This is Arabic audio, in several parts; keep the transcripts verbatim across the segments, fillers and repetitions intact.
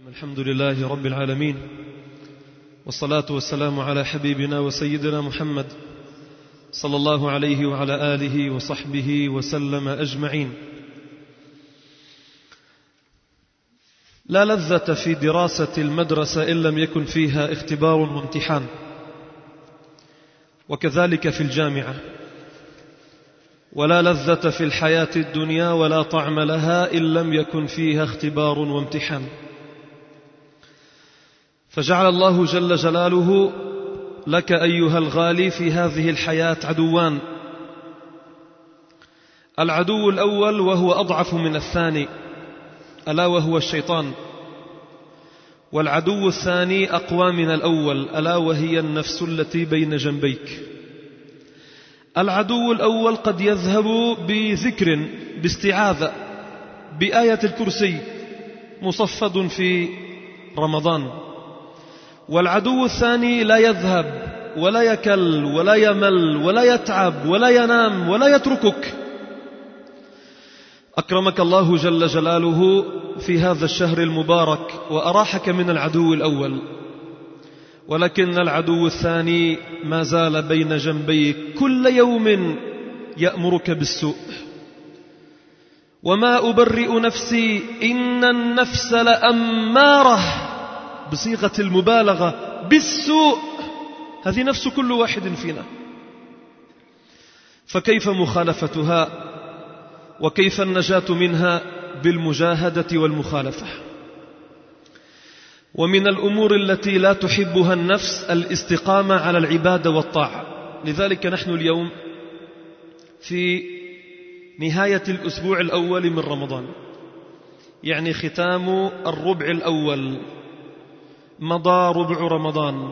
الحمد لله رب العالمين، والصلاة والسلام على حبيبنا وسيدنا محمد صلى الله عليه وعلى آله وصحبه وسلم أجمعين. لا لذة في دراسة المدرسة إن لم يكن فيها اختبار وامتحان، وكذلك في الجامعة. ولا لذة في الحياة الدنيا ولا طعم لها إن لم يكن فيها اختبار وامتحان. فجعل الله جل جلاله لك أيها الغالي في هذه الحياة عدوان: العدو الأول وهو أضعف من الثاني، ألا وهو الشيطان، والعدو الثاني أقوى من الأول، ألا وهي النفس التي بين جنبيك. العدو الأول قد يذهب بذكر، باستعاذة، بآية الكرسي مصفد في رمضان، والعدو الثاني لا يذهب ولا يكل ولا يمل ولا يتعب ولا ينام ولا يتركك. أكرمك الله جل جلاله في هذا الشهر المبارك وأراحك من العدو الأول، ولكن العدو الثاني ما زال بين جنبيك كل يوم يأمرك بالسوء. وما أبرئ نفسي إن النفس لأمارة، بصيغة المبالغة، بالسوء. هذه نفس كل واحد فينا، فكيف مخالفتها وكيف النجاة منها؟ بالمجاهدة والمخالفة. ومن الأمور التي لا تحبها النفس الاستقامة على العبادة والطاعة. لذلك نحن اليوم في نهاية الأسبوع الأول من رمضان، يعني ختام الربع الأول، مضى ربع رمضان،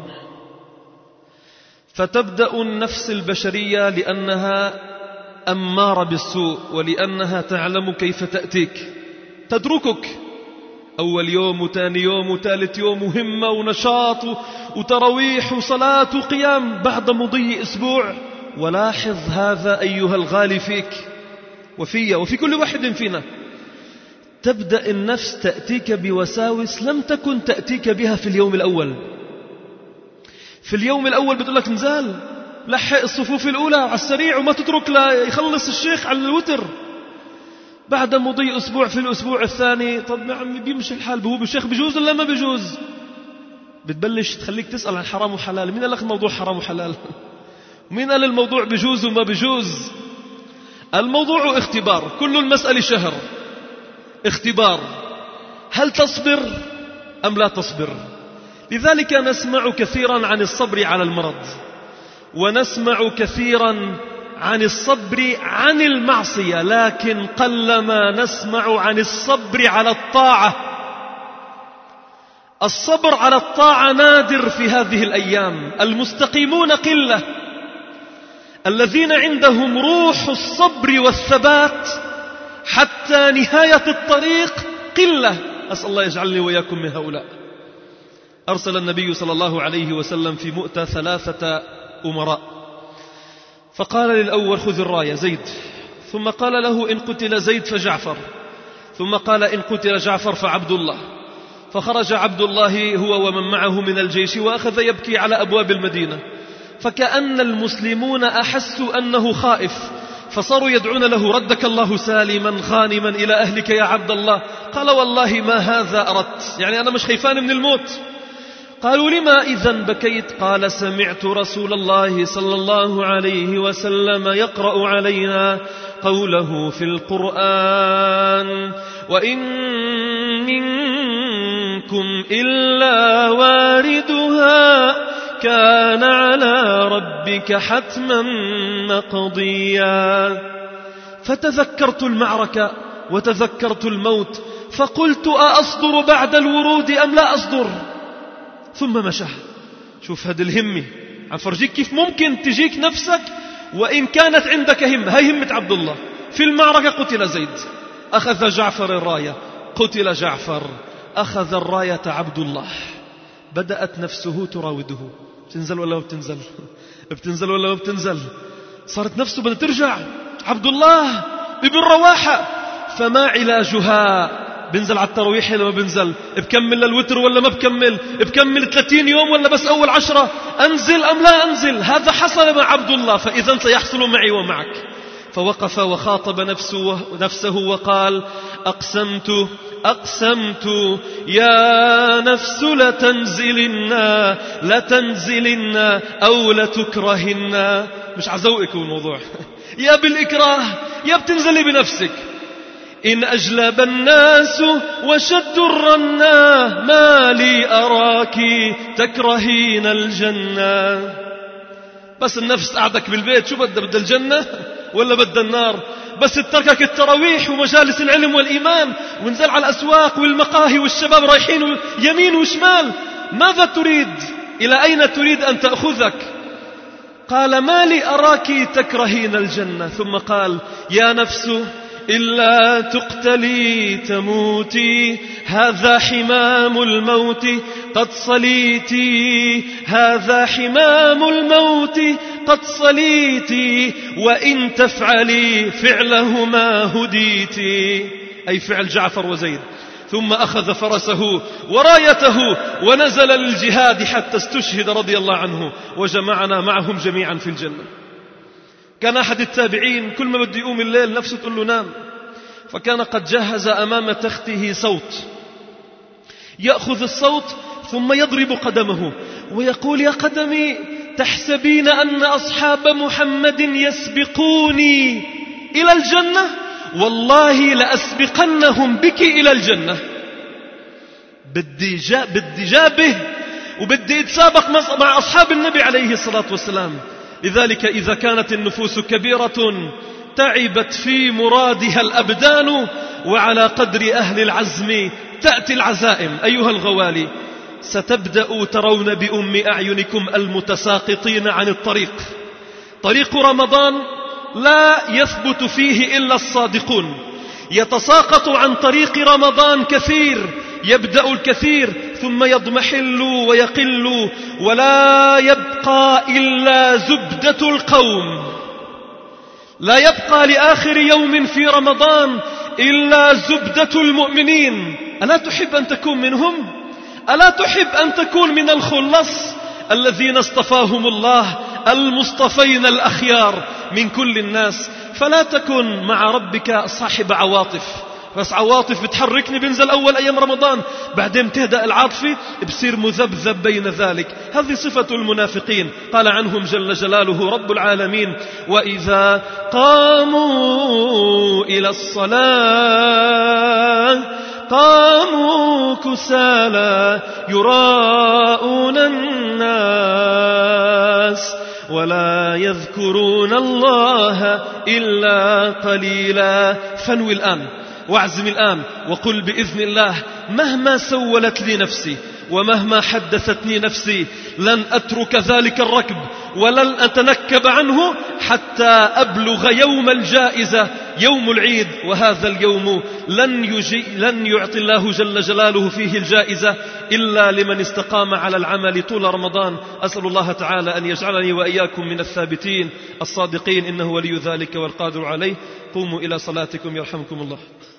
فتبدأ النفس البشرية لأنها أمارة بالسوء، ولأنها تعلم كيف تأتيك، تتركك أول يوم وثاني يوم وثالث يوم، وهمة ونشاط وتراويح وصلاة وقيام. بعد مضي أسبوع، ولاحظ هذا أيها الغالي فيك وفي وفي كل واحد فينا، تبدأ النفس تأتيك بوساوس لم تكن تأتيك بها في اليوم الأول. في اليوم الأول بتقول لك نزال، لحق الصفوف الأولى على السريع وما تترك لا يخلص الشيخ على الوتر. بعد مضي أسبوع، في الأسبوع الثاني، طب يا عمي بيمشي الحال، هو بالشيخ بجوز ولا ما بجوز؟ بتبلش تخليك تسأل عن حرام وحلال. مين قال لك الموضوع حرام وحلال؟ مين قال الموضوع بجوز وما بجوز؟ الموضوع اختبار، كل المسألة شهر اختبار. هل تصبر أم لا تصبر؟ لذلك نسمع كثيرا عن الصبر على المرض، ونسمع كثيرا عن الصبر عن المعصية، لكن قلما نسمع عن الصبر على الطاعة. الصبر على الطاعة نادر في هذه الأيام. المستقيمون قلة، الذين عندهم روح الصبر والثبات حتى نهاية الطريق قلة. أسأل الله يجعلني وإياكم من هؤلاء. أرسل النبي صلى الله عليه وسلم في مؤتة ثلاثة أمراء، فقال للأول خذ الراية زيد، ثم قال له إن قتل زيد فجعفر، ثم قال إن قتل جعفر فعبد الله. فخرج عبد الله هو ومن معه من الجيش، وأخذ يبكي على أبواب المدينة، فكأن المسلمون أحسوا أنه خائف، فصاروا يدعون له ردك الله سالما غانما إلى أهلك يا عبد الله. قال والله ما هذا أردت، يعني أنا مش خيفان من الموت. قالوا لما إذن بكيت؟ قال سمعت رسول الله صلى الله عليه وسلم يقرأ علينا قوله في القرآن وإن منكم إلا واردها كان على ربك حتما مقضيا. فتذكرت المعركة وتذكرت الموت، فقلت أأصدر بعد الورود أم لا أصدر؟ ثم مشى. شوف هذه الهمة، عم فرجيك كيف ممكن تجيك نفسك وإن كانت عندك همة. هاي همة عبد الله. في المعركة قتل زيد، أخذ جعفر الراية، قتل جعفر، أخذ الراية عبد الله. بدأت نفسه تراوده، بتنزل ولا ما بتنزل؟ بتنزل ولا ما بتنزل؟ صارت نفسه بدها ترجع. عبد الله ابن رواحة. فما علاجها؟ بنزل على التراويح ولا ما بنزل؟ بكمل للوتر ولا ما بكمل؟ بكمل ثلاثين يوم ولا بس أول عشرة؟ أنزل أم لا أنزل؟ هذا حصل مع عبد الله، فإذا سيحصل معي ومعك. فوقف وخاطب نفسه, نفسه وقال: أقسمت أقسمت يا نفس لتنزلن لتنزلن أو لتكرهن. مش عزوقك الموضوع يا بالإكراه يا بتنزلي بنفسك. إن أجلب الناس وشدوا الرنا ما لي أراك تكرهين الجنة. بس النفس قعدك بالبيت، شو بدها؟ بدها الجنة ولا بدها النار؟ بس تركك التراويح ومجالس العلم والإيمان ونزل على الأسواق والمقاهي والشباب رايحين يمين وشمال، ماذا تريد؟ إلى أين تريد أن تأخذك؟ قال: ما لي أراك تكرهين الجنة. ثم قال: يا نفس إلا تقتلي تموتي، هذا حمام الموت قد صليتي، هذا حمام الموت قد صليتي، وإن تفعلي فعلهما هديتي، أي فعل جعفر وزيد. ثم أخذ فرسه ورايته ونزل للجهاد حتى استشهد رضي الله عنه، وجمعنا معهم جميعا في الجنة. كان أحد التابعين كل ما بده يقوم الليل نفسه تقول له نام، فكان قد جهز أمام تخته صوت، يأخذ الصوت ثم يضرب قدمه ويقول: يا قدمي تحسبين أن أصحاب محمد يسبقوني إلى الجنة؟ والله لأسبقنهم بك إلى الجنة. بدي جا بدي جابه وبدي اتسابق مع أصحاب النبي عليه الصلاة والسلام. لذلك إذا كانت النفوس كبيرة تعبت في مرادها الأبدان، وعلى قدر أهل العزم تأتي العزائم. أيها الغوالي، ستبدأ ترون بأم أعينكم المتساقطين عن الطريق. طريق رمضان لا يثبت فيه إلا الصادقون. يتساقط عن طريق رمضان كثير، يبدأ الكثير ثم يضمحل ويقل، ولا يبقى إلا زبدة القوم. لا يبقى لآخر يوم في رمضان إلا زبدة المؤمنين. ألا تحب أن تكون منهم؟ ألا تحب أن تكون من الخلص الذين اصطفاهم الله، المصطفين الأخيار من كل الناس؟ فلا تكن مع ربك صاحب عواطف، بس عواطف بتحركني بنزل أول أيام رمضان، بعدين تهدأ العاطفة بصير مذبذب بين ذلك. هذه صفة المنافقين، قال عنهم جل جلاله رب العالمين: وإذا قاموا إلى الصلاة قاموا كسالى يراءون الناس ولا يذكرون الله إلا قليلا. فانوي الآن واعزم الآن وقل بإذن الله: مهما سولت لي نفسي ومهما حدثتني نفسي لن أترك ذلك الركب ولن أتنكب عنه حتى أبلغ يوم الجائزة، يوم العيد. وهذا اليوم لن, يجي لن يعطي الله جل جلاله فيه الجائزة إلا لمن استقام على العمل طول رمضان. أسأل الله تعالى أن يجعلني وإياكم من الثابتين الصادقين، إنه ولي ذلك والقادر عليه. قوموا إلى صلاتكم يرحمكم الله.